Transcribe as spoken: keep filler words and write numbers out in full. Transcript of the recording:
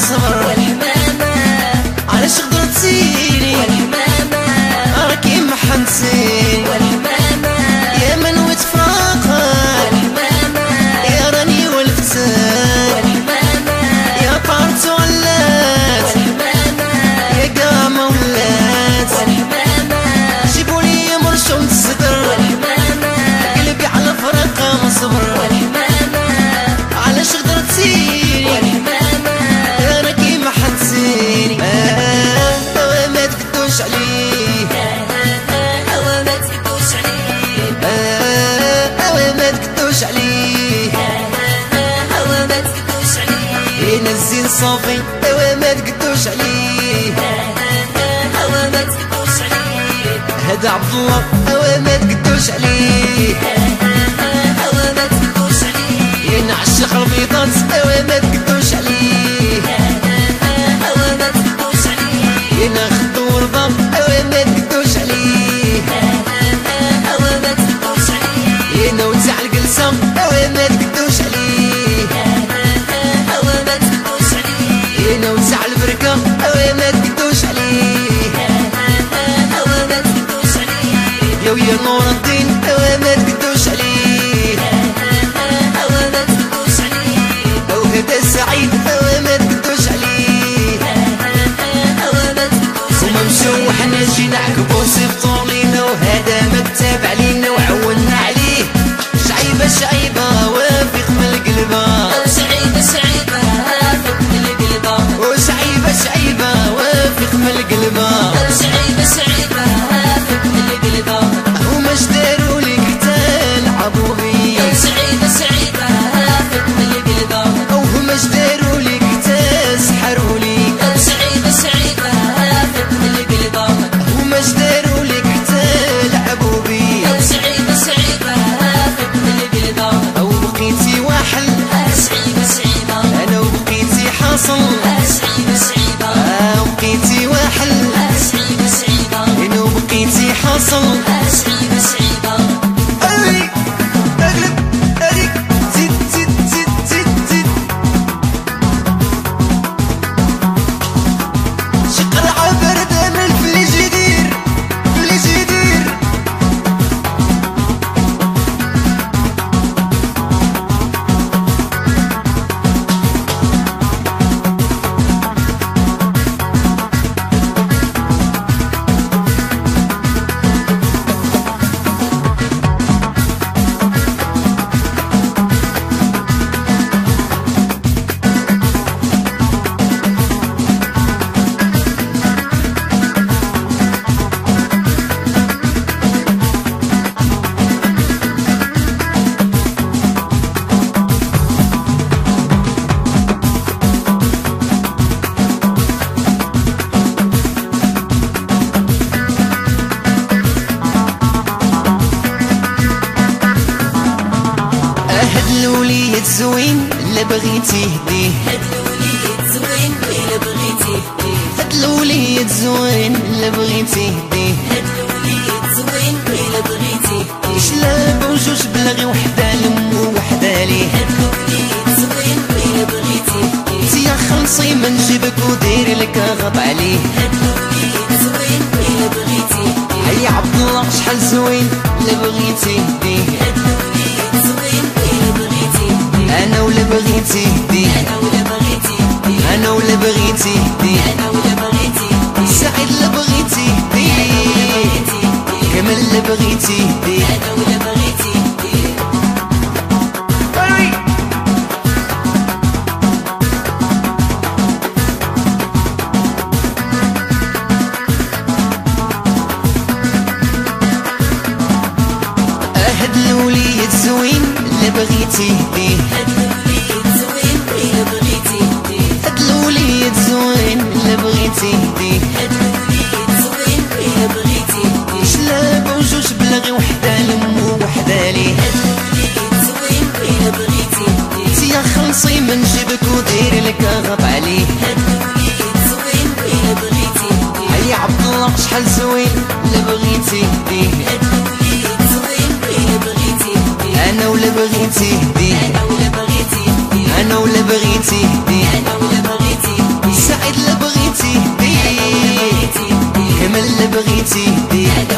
صبر والحمامة علاش غدرتيني والحمامة راكي محنتين والحمامة يا من وتفراقك والحمامة يا راني ولفتك والحمامة يا طارت ولات والحمامة يا قامة ولات والحمامة جيبولي مرشوم الصدر والحمامة قلبي على الفرقة ما صبر والحمامة علاش غدرتيني والحمامة راكي محنتيني آه ما تقدوش عليه هوا ما تقدوش عليه آه ما تقدوش عليه هوا ما تقدوش عليه ينزل صافي اوا ما تقدوش عليه هوا ما تقدوش عليه هذا عبد الله اوا ما تقدوش عليه هوا ما تقدوش عليه ينعشق البيضات اوا ما تقدوش عليه هوا ما تقدوش عليه يناخدو الباب اوا ما تقدوش عليه هوا ما تقدوش عليه ينوزع الجلسة اوا ما تقدوش عليه هوا ما تقدوش عليه ينوزع البركة اوا ما تقدوش عليه هوا ما تقدوش عليه يا ويا نور الدين اوا ما تقدوش عليه هوا ما تقدوش عليه او هذا سعيد اوا ما تقدوش عليه هوا ما تقدوش هما مشاو وحنا جينا عقبو صيفطو لينا وهذا مكتاب علينا وعولنا عليه شعيبة شعيبة وافق من القلبة سعيدة سعيدة هافك من القلبة وشعيبة شعيبة وافق من القلبة سعيدة سعيدة هافك من القلبة هما شداروا ليك حتى لعبوا بيك سعيدة سعيدة هافك من القلبة او هما شداروا ليك حتى سحروا ليك سعيدة سعيدة هافك من القلبة هما شداروا ليك حتى لعبوا بيك سعيدة سعيدة هافك من القلبة او بقيتي واحد سعيدة سعيدة انا وبقيتي حاصل سعيدة سعيدة آه وبقيتي واحد سعيدة سعيدة انا وبقيتي حاصل سعيدة سعيدة أريك أغلب أريك زيد زيد زيد زيد زيد شقرعة باردة من الفلي جدير فلي جدير هاد الوليد زوين لا بغيتي هديه هاد الوليد زوين ويلا بغيتي هديه هاد الوليد زوين لا بغيتي هديه هاد الوليد زوين ويلا بغيتي هديه شلاب وجوج بلاغي وحدة لم ووحدة ليه هاد الوليد زوين ويلا بغيتي هديه تيا خلصي من جيبك وديري لك غط عليه هاد الوليد زوين ويلا بغيتي هديه هيا عبد الله شحال زوين لا بغيتي هديه هاد الوليد زوين ويلا بغيتي هديه انا ولا بغيتي هديه انا ولا بغيتي هديه انا ولا بغيتي هديه انا ولا بغيتي هديه سعيد لا بغيتي هديه كمال لا بغيتي هديه انا ولا بغيتي هديه هاد الوليد زوين لا بغيتي هديه هاد الوليد زوين ويلا بغيتي هديه هاد الوليد زوين لا بغيتي هديه هاد الوليد زوين ويلا بغيتي هديه شلاب وجوج بلاغي وحدة لم ووحدة ليه هاد الوليد زوين ويلا بغيتي هديه تيا خلصي من جيبك وديري لك غط عليه هاد الوليد زوين ويلا بغيتي هديه هيا عبد الله شحال زوين لا بغيتي هديه هاد الوليد زوين ويلا بغيتي هديه انا ولا بغيتي هديه انا ولا بغيتي بغيتي دير